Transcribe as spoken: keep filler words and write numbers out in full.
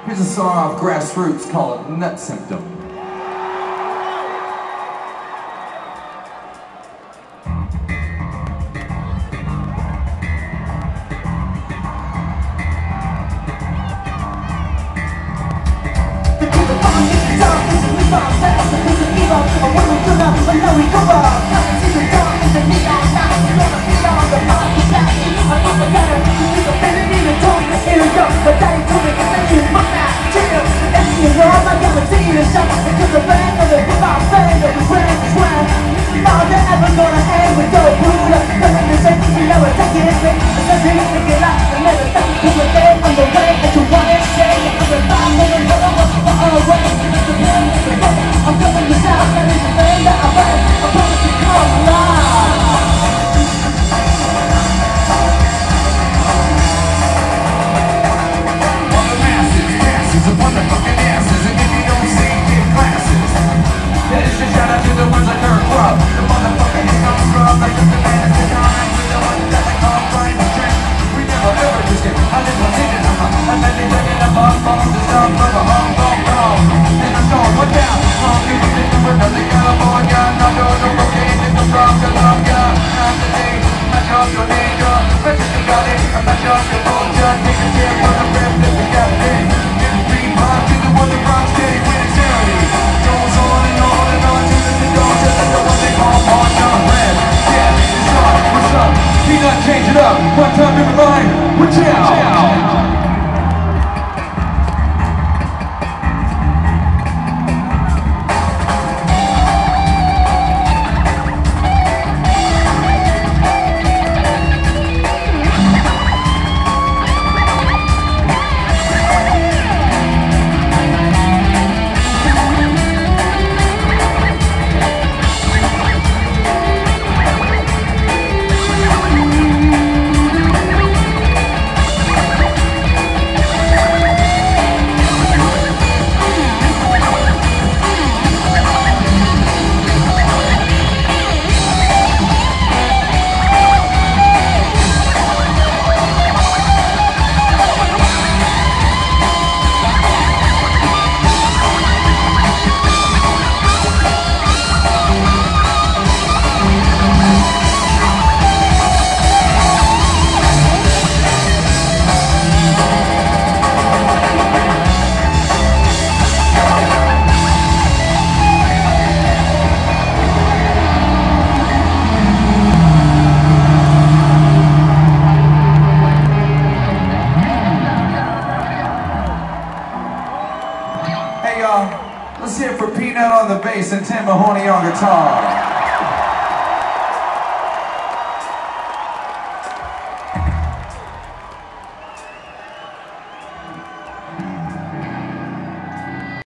Here's a song off Grassroots called Nut Symptom. Change it up, one time in the line, watch out! Hey y'all, let's hear it for Peanut on the bass and Tim Mahoney on guitar.